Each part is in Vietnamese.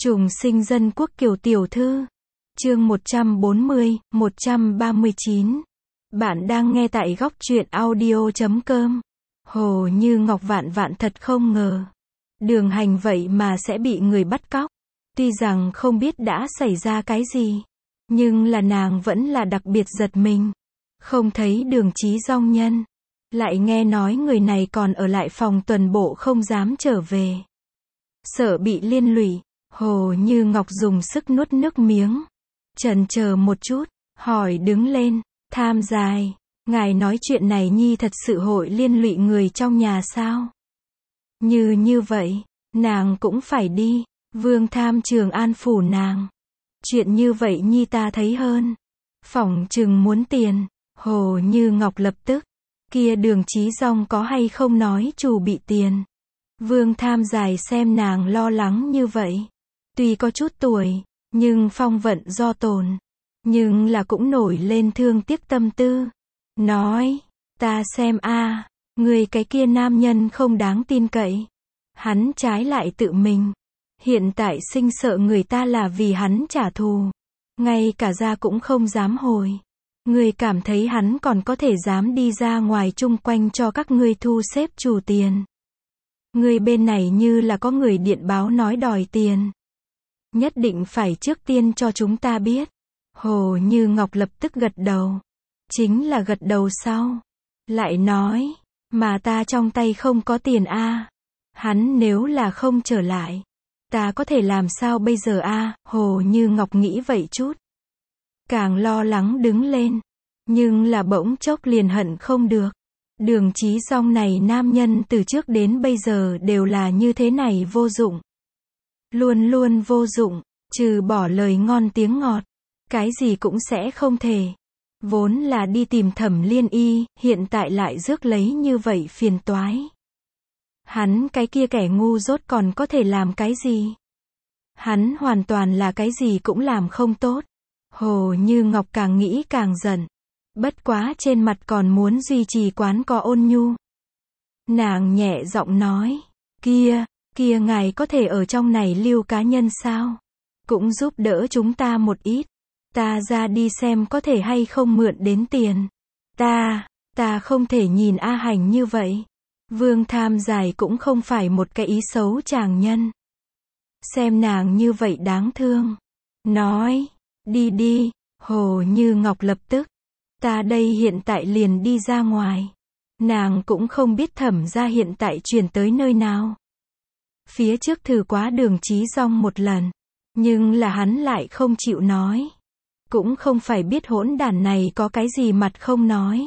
Trùng sinh dân quốc Kiều tiểu thư. Chương 140, 139. Bạn đang nghe tại góc truyện audio.com. Hồ Như Ngọc vạn vạn thật không ngờ. Đường Hành vậy mà sẽ bị người bắt cóc. Tuy rằng không biết đã xảy ra cái gì, nhưng là nàng vẫn là đặc biệt giật mình. Không thấy Đường Chí Dong nhân. Lại nghe nói người này còn ở lại phòng tuần bộ không dám trở về. Sợ bị liên lụy, Hồ Như Ngọc dùng sức nuốt nước miếng. Chần chờ một chút, hỏi đứng lên, Tham Dài, ngài nói chuyện này nhi thật sự hội liên lụy người trong nhà sao? Như vậy, nàng cũng phải đi. Vương Tham Trường an phủ nàng. Chuyện như vậy nhi ta thấy hơn. Phỏng chừng muốn tiền. Hồ Như Ngọc lập tức. Kia Đường Chí Dong có hay không nói chủ bị tiền. Vương Tham Dài xem nàng lo lắng như vậy. Tuy có chút tuổi, nhưng phong vận do tồn. Nhưng là cũng nổi lên thương tiếc tâm tư. Nói, ta xem người cái kia nam nhân không đáng tin cậy. Hắn trái lại tự mình. Hiện tại sinh sợ người ta là vì hắn trả thù. Ngay cả ra cũng không dám hồi. Người cảm thấy hắn còn có thể dám đi ra ngoài chung quanh cho các ngươi thu xếp chủ tiền. Người bên này như là có người điện báo nói đòi tiền. Nhất định phải trước tiên cho chúng ta biết. Hồ Như Ngọc lập tức gật đầu. Chính là gật đầu sau. Lại nói, mà ta trong tay không có tiền Hắn nếu là không trở lại, ta có thể làm sao bây giờ Hồ Như Ngọc nghĩ vậy chút. Càng lo lắng đứng lên. Nhưng là bỗng chốc liền hận không được. Đường Chí Dong này nam nhân từ trước đến bây giờ đều là như thế này vô dụng. Luôn luôn vô dụng, trừ bỏ lời ngon tiếng ngọt. Cái gì cũng sẽ không thể. Vốn là đi tìm Thẩm Liên Y, hiện tại lại rước lấy như vậy phiền toái. Hắn cái kia kẻ ngu dốt còn có thể làm cái gì? Hắn hoàn toàn là cái gì cũng làm không tốt. Hồ Như Ngọc càng nghĩ càng giận. Bất quá trên mặt còn muốn duy trì quán có ôn nhu. Nàng nhẹ giọng nói, kia ngài có thể ở trong này lưu cá nhân sao? Cũng giúp đỡ chúng ta một ít. Ta ra đi xem có thể hay không mượn đến tiền. Ta không thể nhìn A Hành như vậy. Vương Tham Dài cũng không phải một cái ý xấu chàng nhân. Xem nàng như vậy đáng thương. Nói, đi, Hồ Như Ngọc lập tức. Ta đây hiện tại liền đi ra ngoài. Nàng cũng không biết Thẩm gia hiện tại chuyển tới nơi nào. Phía trước thử quá Đường Chí Dong một lần. Nhưng là hắn lại không chịu nói. Cũng không phải biết hỗn đản này có cái gì mặt không nói.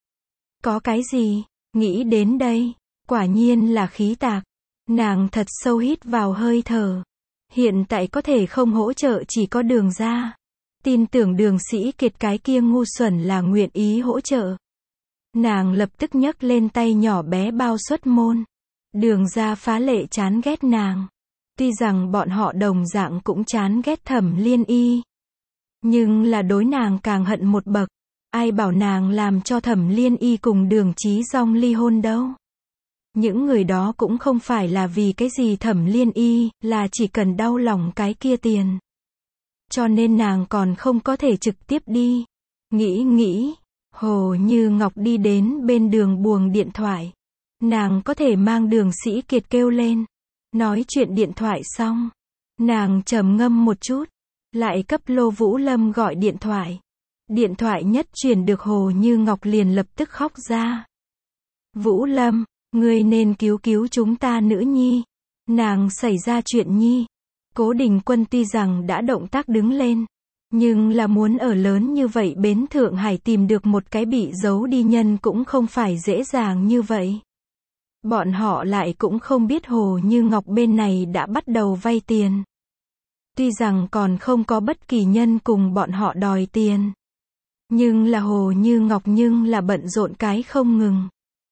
Có cái gì, nghĩ đến đây, quả nhiên là khí tạc. Nàng thật sâu hít vào hơi thở. Hiện tại có thể không hỗ trợ chỉ có Đường gia. Tin tưởng Đường Sĩ Kiệt cái kia ngu xuẩn là nguyện ý hỗ trợ. Nàng lập tức nhấc lên tay nhỏ bé bao xuất môn. Đường gia phá lệ chán ghét nàng. Tuy rằng bọn họ đồng dạng cũng chán ghét Thẩm Liên Y. Nhưng là đối nàng càng hận một bậc. Ai bảo nàng làm cho Thẩm Liên Y cùng Đường Chí Dong ly hôn đâu. Những người đó cũng không phải là vì cái gì Thẩm Liên Y, là chỉ cần đau lòng cái kia tiền. Cho nên nàng còn không có thể trực tiếp đi. Nghĩ, Hồ Như Ngọc đi đến bên đường buồng điện thoại. Nàng có thể mang Đường Sĩ Kiệt kêu lên. Nói chuyện điện thoại xong. Nàng trầm ngâm một chút. Lại cấp Lô Vũ Lâm gọi điện thoại. Điện thoại nhất truyền được Hồ Như Ngọc liền lập tức khóc ra. Vũ Lâm, ngươi nên cứu chúng ta nữ nhi. Nàng xảy ra chuyện nhi. Cố Đình Quân tuy rằng đã động tác đứng lên. Nhưng là muốn ở lớn như vậy bến Thượng Hải tìm được một cái bị giấu đi nhân cũng không phải dễ dàng như vậy. Bọn họ lại cũng không biết Hồ Như Ngọc bên này đã bắt đầu vay tiền. Tuy rằng còn không có bất kỳ nhân cùng bọn họ đòi tiền. Nhưng là Hồ Như Ngọc nhưng là bận rộn cái không ngừng.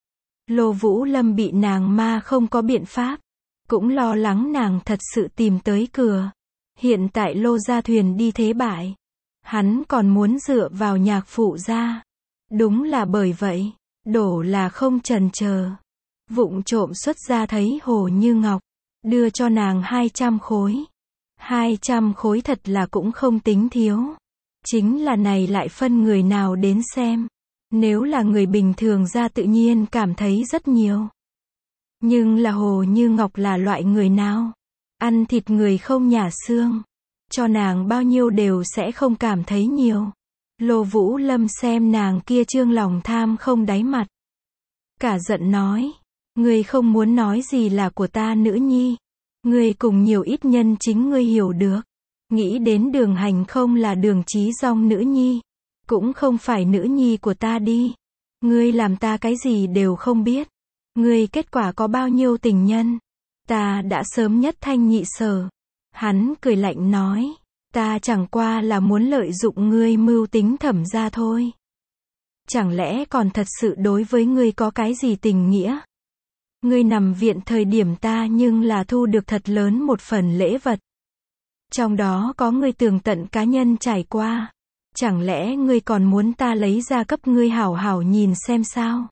Lô Vũ Lâm bị nàng ma không có biện pháp. Cũng lo lắng nàng thật sự tìm tới cửa. Hiện tại Lô gia thuyền đi thế bại. Hắn còn muốn dựa vào nhạc phụ gia. Đúng là bởi vậy. Đổ là không chần chờ. Vụng trộm xuất ra thấy Hồ Như Ngọc. Đưa cho nàng 200 khối. 200 khối thật là cũng không tính thiếu. Chính là này lại phân người nào đến xem. Nếu là người bình thường ra tự nhiên cảm thấy rất nhiều. Nhưng là Hồ Như Ngọc là loại người nào? Ăn thịt người không nhả xương. Cho nàng bao nhiêu đều sẽ không cảm thấy nhiều. Lô Vũ Lâm xem nàng kia trương lòng tham không đáy mặt. Cả giận nói. Ngươi không muốn nói gì là của ta nữ nhi. Ngươi cùng nhiều ít nhân chính ngươi hiểu được. Nghĩ đến Đường Hành không là Đường Chí Dong nữ nhi. Cũng không phải nữ nhi của ta đi. Ngươi làm ta cái gì đều không biết. Ngươi kết quả có bao nhiêu tình nhân. Ta đã sớm nhất thanh nhị sở. Hắn cười lạnh nói. Ta chẳng qua là muốn lợi dụng ngươi mưu tính Thẩm gia thôi. Chẳng lẽ còn thật sự đối với ngươi có cái gì tình nghĩa? Ngươi nằm viện thời điểm ta nhưng là thu được thật lớn một phần lễ vật. Trong đó có ngươi tường tận cá nhân trải qua. Chẳng lẽ ngươi còn muốn ta lấy ra cấp ngươi hảo hảo nhìn xem sao?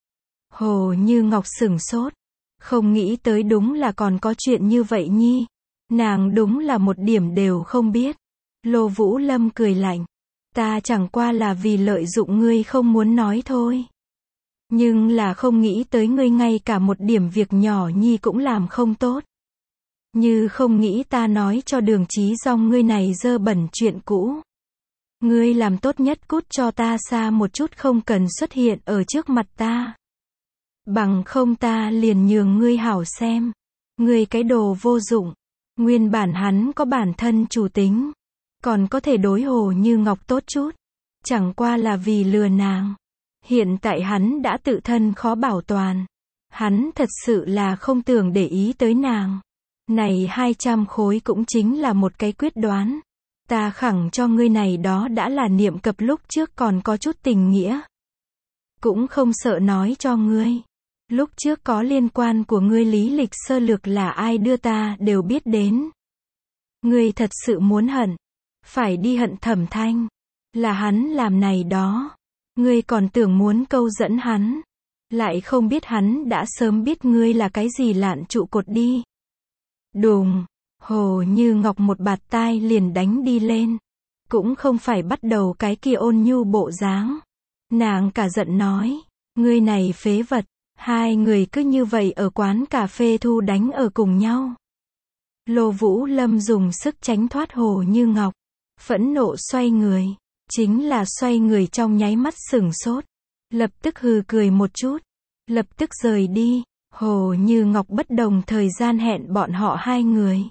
Hồ Như Ngọc sửng sốt. Không nghĩ tới đúng là còn có chuyện như vậy nhi. Nàng đúng là một điểm đều không biết. Lô Vũ Lâm cười lạnh. Ta chẳng qua là vì lợi dụng ngươi không muốn nói thôi. Nhưng là không nghĩ tới ngươi ngay cả một điểm việc nhỏ nhi cũng làm không tốt. Như không nghĩ ta nói cho Đường Chí Dong ngươi này dơ bẩn chuyện cũ. Ngươi làm tốt nhất cút cho ta xa một chút, không cần xuất hiện ở trước mặt ta. Bằng không ta liền nhường ngươi hảo xem. Ngươi cái đồ vô dụng. Nguyên bản hắn có bản thân chủ tính. Còn có thể đối Hồ Như Ngọc tốt chút. Chẳng qua là vì lừa nàng. Hiện tại hắn đã tự thân khó bảo toàn. Hắn thật sự là không tưởng để ý tới nàng. Này 200 khối cũng chính là một cái quyết đoán. Ta khẳng cho ngươi này đó đã là niệm cập lúc trước còn có chút tình nghĩa. Cũng không sợ nói cho ngươi. Lúc trước có liên quan của ngươi lý lịch sơ lược là ai đưa ta đều biết đến. Ngươi thật sự muốn hận. Phải đi hận Thẩm Thanh. Là hắn làm này đó. Ngươi còn tưởng muốn câu dẫn hắn. Lại không biết hắn đã sớm biết ngươi là cái gì lạn trụ cột đi. Đùng. Hồ Như Ngọc một bạt tai liền đánh đi lên. Cũng không phải bắt đầu cái kia ôn nhu bộ dáng. Nàng cả giận nói. Ngươi này phế vật. Hai người cứ như vậy ở quán cà phê thu đánh ở cùng nhau. Lô Vũ Lâm dùng sức tránh thoát Hồ Như Ngọc. Phẫn nộ xoay người. Chính là xoay người trong nháy mắt sửng sốt. Lập tức hừ cười một chút. Lập tức rời đi. Hồ Như Ngọc bất đồng thời gian hẹn bọn họ hai người.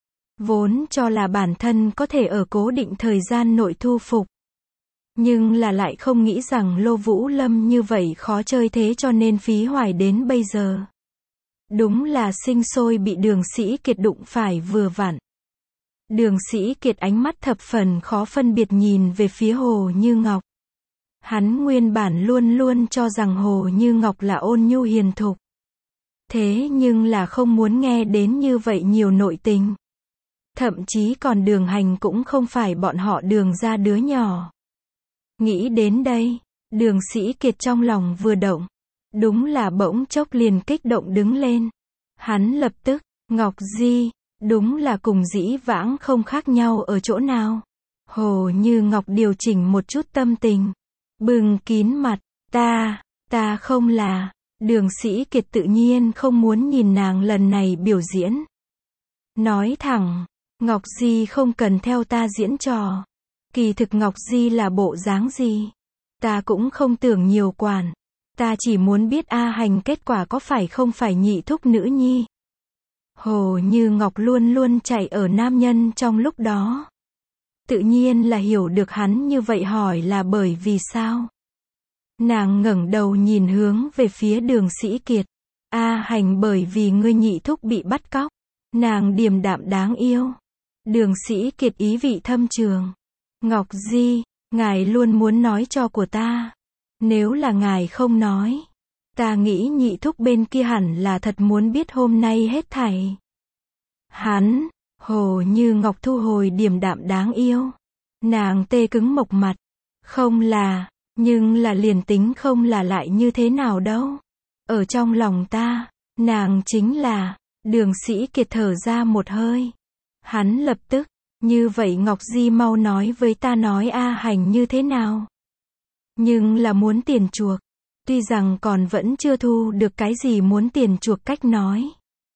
Vốn cho là bản thân có thể ở cố định thời gian nội thu phục. Nhưng là lại không nghĩ rằng Lô Vũ Lâm như vậy khó chơi thế cho nên phí hoài đến bây giờ. Đúng là sinh sôi bị Đường Sĩ Kiệt đụng phải vừa vặn. Đường Sĩ Kiệt ánh mắt thập phần khó phân biệt nhìn về phía Hồ Như Ngọc. Hắn nguyên bản luôn luôn cho rằng Hồ Như Ngọc là ôn nhu hiền thục. Thế nhưng là không muốn nghe đến như vậy nhiều nội tình. Thậm chí còn Đường Hành cũng không phải bọn họ Đường ra đứa nhỏ. Nghĩ đến đây, Đường Sĩ Kiệt trong lòng vừa động. Đúng là bỗng chốc liền kích động đứng lên. Hắn lập tức, Ngọc Di, đúng là cùng dĩ vãng không khác nhau ở chỗ nào. Hồ Như Ngọc điều chỉnh một chút tâm tình. Bừng kín mặt, ta không là. Đường Sĩ Kiệt tự nhiên không muốn nhìn nàng lần này biểu diễn. Nói thẳng, Ngọc Di không cần theo ta diễn trò. Kỳ thực Ngọc Di là bộ dáng gì? Ta cũng không tưởng nhiều quản. Ta chỉ muốn biết A Hành kết quả có phải không phải nhị thúc nữ nhi. Hồ Như Ngọc luôn luôn chạy ở nam nhân trong lúc đó. Tự nhiên là hiểu được hắn như vậy hỏi là bởi vì sao. Nàng ngẩng đầu nhìn hướng về phía Đường Sĩ Kiệt. A Hành bởi vì ngươi nhị thúc bị bắt cóc. Nàng điềm đạm đáng yêu. Đường Sĩ Kiệt ý vị thâm trường. Ngọc Di, ngài luôn muốn nói cho của ta. Nếu là ngài không nói, ta nghĩ nhị thúc bên kia hẳn là thật muốn biết hôm nay hết thảy. Hắn, Hồ Như Ngọc thu hồi điềm đạm đáng yêu. Nàng tê cứng mộc mặt. Không là, nhưng là liền tính không là lại như thế nào đâu. Ở trong lòng ta, nàng chính là. Đường Sĩ Kiệt thở ra một hơi. Hắn lập tức, như vậy Ngọc Di mau nói với ta nói A Hành như thế nào. Nhưng là muốn tiền chuộc. Tuy rằng còn vẫn chưa thu được cái gì muốn tiền chuộc cách nói.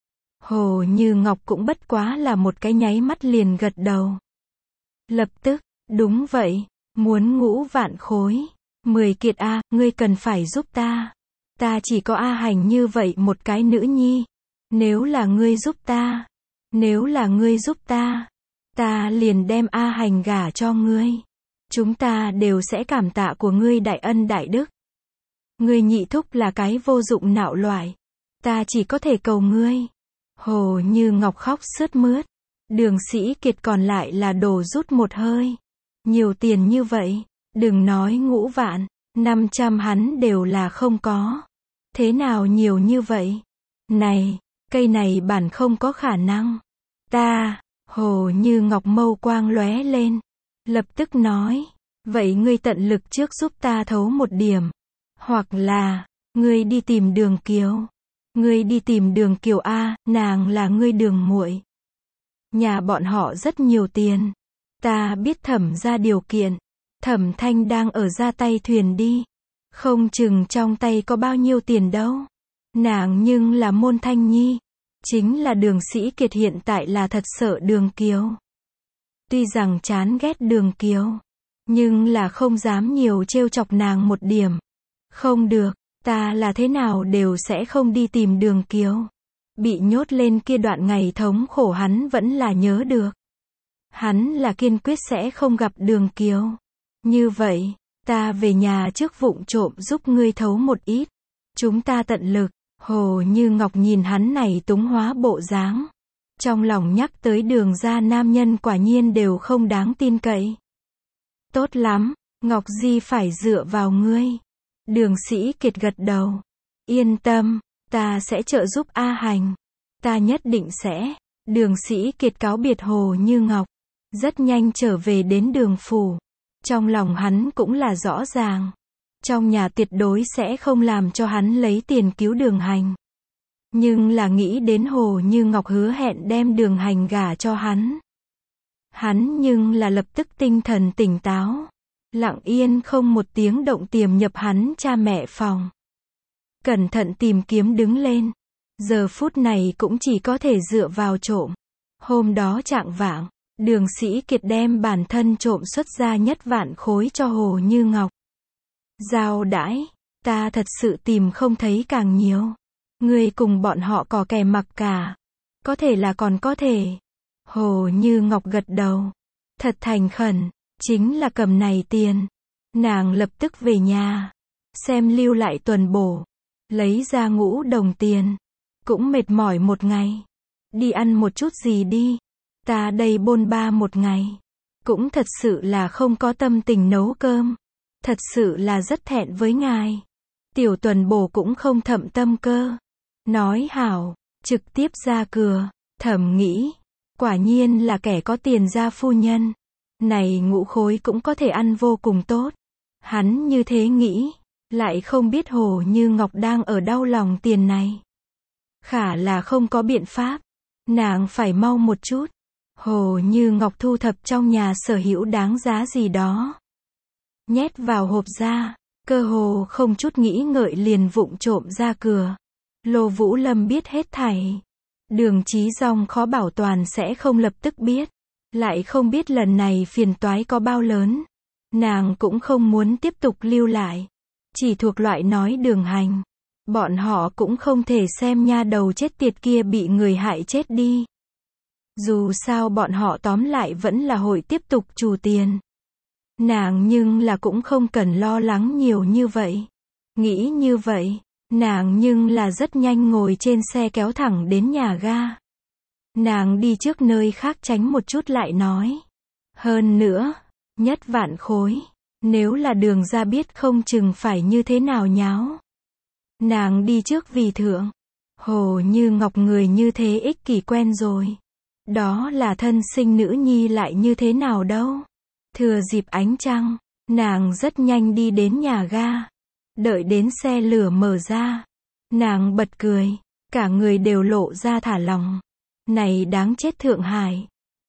Hồ Như Ngọc cũng bất quá là một cái nháy mắt liền gật đầu. Lập tức, đúng vậy, muốn ngũ vạn khối. 10 kiệt A, ngươi cần phải giúp ta. Ta chỉ có A Hành như vậy một cái nữ nhi. Nếu là ngươi giúp ta. Nếu là ngươi giúp ta. Ta liền đem A Hành gả cho ngươi. Chúng ta đều sẽ cảm tạ của ngươi đại ân đại đức. Ngươi nhị thúc là cái vô dụng nạo loại. Ta chỉ có thể cầu ngươi. Hồ Như Ngọc khóc sướt mướt. Đường Sĩ Kiệt còn lại là đổ rút một hơi. Nhiều tiền như vậy, đừng nói ngũ vạn, 500 hắn đều là không có. Thế nào nhiều như vậy? Này, cây này bản không có khả năng. Ta, Hồ Như Ngọc mâu quang lóe lên. Lập tức nói, vậy ngươi tận lực trước giúp ta thấu một điểm. Hoặc là, ngươi đi tìm Đường Kiều. Ngươi đi tìm Đường Kiều A, nàng là ngươi đường muội. Nhà bọn họ rất nhiều tiền. Ta biết Thẩm ra điều kiện. Thẩm Thanh đang ở ra tay thuyền đi. Không chừng trong tay có bao nhiêu tiền đâu. Nàng nhưng là môn Thanh Nhi. Chính là Đường Sĩ Kiệt hiện tại là thật sợ Đường Kiều. Tuy rằng chán ghét Đường Kiều. Nhưng là không dám nhiều trêu chọc nàng một điểm. Không được, ta là thế nào đều sẽ không đi tìm Đường Kiều. Bị nhốt lên kia đoạn ngày thống khổ hắn vẫn là nhớ được. Hắn là kiên quyết sẽ không gặp Đường Kiều. Như vậy, ta về nhà trước vụng trộm giúp ngươi thấu một ít. Chúng ta tận lực. Hồ Như Ngọc nhìn hắn này túng hóa bộ dáng. Trong lòng nhắc tới Đường gia nam nhân quả nhiên đều không đáng tin cậy. Tốt lắm, Ngọc Di phải dựa vào ngươi. Đường Sĩ Kiệt gật đầu. Yên tâm, ta sẽ trợ giúp A Hành. Ta nhất định sẽ. Đường Sĩ Kiệt cáo biệt Hồ Như Ngọc. Rất nhanh trở về đến Đường phủ. Trong lòng hắn cũng là rõ ràng. Trong nhà tuyệt đối sẽ không làm cho hắn lấy tiền cứu Đường Hành. Nhưng là nghĩ đến Hồ Như Ngọc hứa hẹn đem Đường Hành gả cho hắn. Hắn nhưng là lập tức tinh thần tỉnh táo. Lặng yên không một tiếng động tiềm nhập hắn cha mẹ phòng. Cẩn thận tìm kiếm đứng lên. Giờ phút này cũng chỉ có thể dựa vào trộm. Hôm đó chạng vạng, Đường Sĩ Kiệt đem bản thân trộm xuất ra nhất vạn khối cho Hồ Như Ngọc. Giao đãi, ta thật sự tìm không thấy càng nhiều. Ngươi cùng bọn họ có kẻ mặc cả. Có thể là còn có thể. Hồ Như Ngọc gật đầu. Thật thành khẩn, chính là cầm này tiền. Nàng lập tức về nhà. Xem lưu lại tuần bổ. Lấy ra 5 đồng tiền. Cũng mệt mỏi một ngày. Đi ăn một chút gì đi. Ta đây bôn ba một ngày. Cũng thật sự là không có tâm tình nấu cơm. Thật sự là rất thẹn với ngài. Tiểu tuần bổ cũng không thậm tâm cơ. Nói hảo, trực tiếp ra cửa. Thầm nghĩ. Quả nhiên là kẻ có tiền gia phu nhân. Này 5 khối cũng có thể ăn vô cùng tốt. Hắn như thế nghĩ. Lại không biết Hồ Như Ngọc đang ở đau lòng tiền này. Khả là không có biện pháp. Nàng phải mau một chút. Hồ Như Ngọc thu thập trong nhà sở hữu đáng giá gì đó. Nhét vào hộp ra. Cơ hồ không chút nghĩ ngợi liền vụng trộm ra cửa. Lô Vũ Lâm biết hết thảy. Đường Chí Dòng khó bảo toàn sẽ không lập tức biết. Lại không biết lần này phiền toái có bao lớn. Nàng cũng không muốn tiếp tục lưu lại. Chỉ thuộc loại nói Đường Hành. Bọn họ cũng không thể xem nha đầu chết tiệt kia bị người hại chết đi. Dù sao bọn họ tóm lại vẫn là hội tiếp tục trù tiền. Nàng nhưng là cũng không cần lo lắng nhiều như vậy. Nghĩ như vậy, nàng nhưng là rất nhanh ngồi trên xe kéo thẳng đến nhà ga. Nàng đi trước nơi khác tránh một chút lại nói. Hơn nữa, nhất vạn khối. Nếu là Đường ra biết không chừng phải như thế nào nháo. Nàng đi trước vì thượng. Hồ Như Ngọc người như thế ích kỷ quen rồi. Đó là thân sinh nữ nhi lại như thế nào đâu. Thừa dịp ánh trăng, nàng rất nhanh đi đến nhà ga. Đợi đến xe lửa mở ra. Nàng bật cười. Cả người đều lộ ra thả lỏng. Này đáng chết Thượng Hải.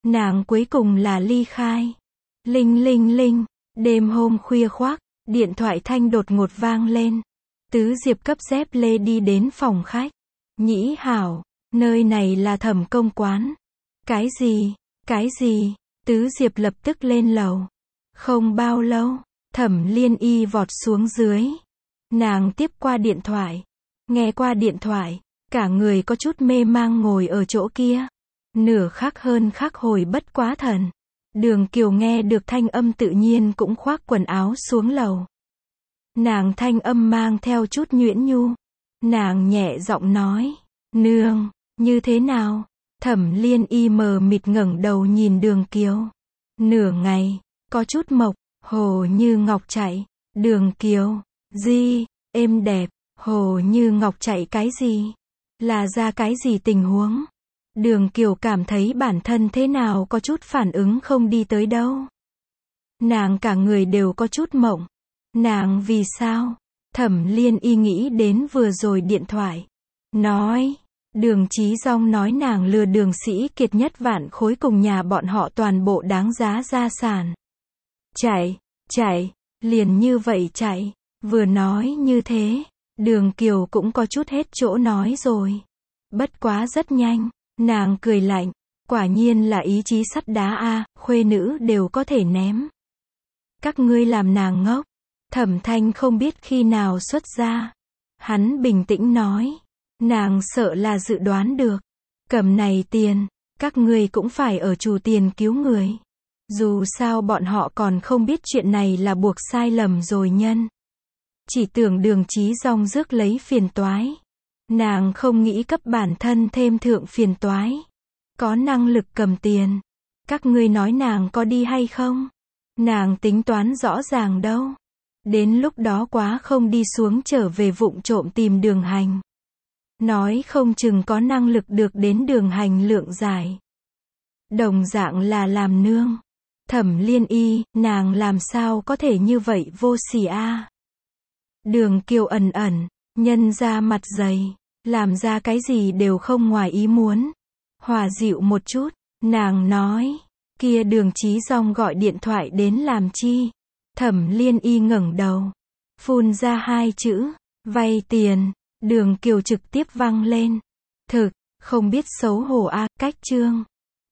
Nàng cuối cùng là ly khai. Linh linh linh, đêm hôm khuya khoác, điện thoại thanh đột ngột vang lên. Tứ Diệp cấp dép lê đi đến phòng khách. Nhĩ hảo, nơi này là Thẩm công quán. Cái gì? Cái gì? Tứ Diệp lập tức lên lầu. Không bao lâu, Thẩm Liên Y vọt xuống dưới. Nàng tiếp qua điện thoại. Nghe qua điện thoại, cả người có chút mê mang ngồi ở chỗ kia. Nửa khắc hơn khắc hồi bất quá thần. Đường Kiều nghe được thanh âm tự nhiên cũng khoác quần áo xuống lầu. Nàng thanh âm mang theo chút nhuyễn nhu. Nàng nhẹ giọng nói, nương, như thế nào? Thẩm Liên Y mờ mịt ngẩng đầu nhìn Đường Kiều. Nửa ngày, có chút mộc, Hồ Như Ngọc chạy. Đường Kiều, gì, êm đẹp, Hồ Như Ngọc chạy cái gì? Là ra cái gì tình huống? Đường Kiều cảm thấy bản thân thế nào có chút phản ứng không đi tới đâu. Nàng cả người đều có chút mộng. Nàng vì sao? Thẩm Liên Y nghĩ đến vừa rồi điện thoại. Nói, Đường Chí Dong nói nàng lừa Đường Sĩ Kiệt nhất vạn khối cùng nhà bọn họ toàn bộ đáng giá gia sản. Chạy, liền như vậy chạy. Vừa nói như thế, Đường Kiều cũng có chút hết chỗ nói rồi. Bất quá rất nhanh, nàng cười lạnh. Quả nhiên là ý chí sắt đá a, khuê nữ đều có thể ném. Các ngươi làm nàng ngốc. Thẩm Thanh không biết khi nào xuất ra. Hắn bình tĩnh nói. Nàng sợ là dự đoán được. Cầm này tiền, các ngươi cũng phải ở trù tiền cứu người. Dù sao bọn họ còn không biết chuyện này là buộc sai lầm rồi nhân. Chỉ tưởng Đường Chí Dong rước lấy phiền toái. Nàng không nghĩ cấp bản thân thêm thượng phiền toái. Có năng lực cầm tiền. Các ngươi nói nàng có đi hay không? Nàng tính toán rõ ràng đâu. Đến lúc đó quá không đi xuống trở về vụng trộm tìm Đường Hành. Nói không chừng có năng lực được đến Đường Hành lượng giải. Đồng dạng là làm nương. Thẩm Liên Y, nàng làm sao có thể như vậy vô sỉ a? Đường Kiều ẩn ẩn, nhân ra mặt dày, làm ra cái gì đều không ngoài ý muốn. Hòa dịu một chút, nàng nói, kia Đường Chí Dong gọi điện thoại đến làm chi? Thẩm Liên Y ngẩng đầu, phun ra hai chữ, vay tiền. Đường Kiều trực tiếp văng lên. Thực, không biết xấu hổ a, cách chương.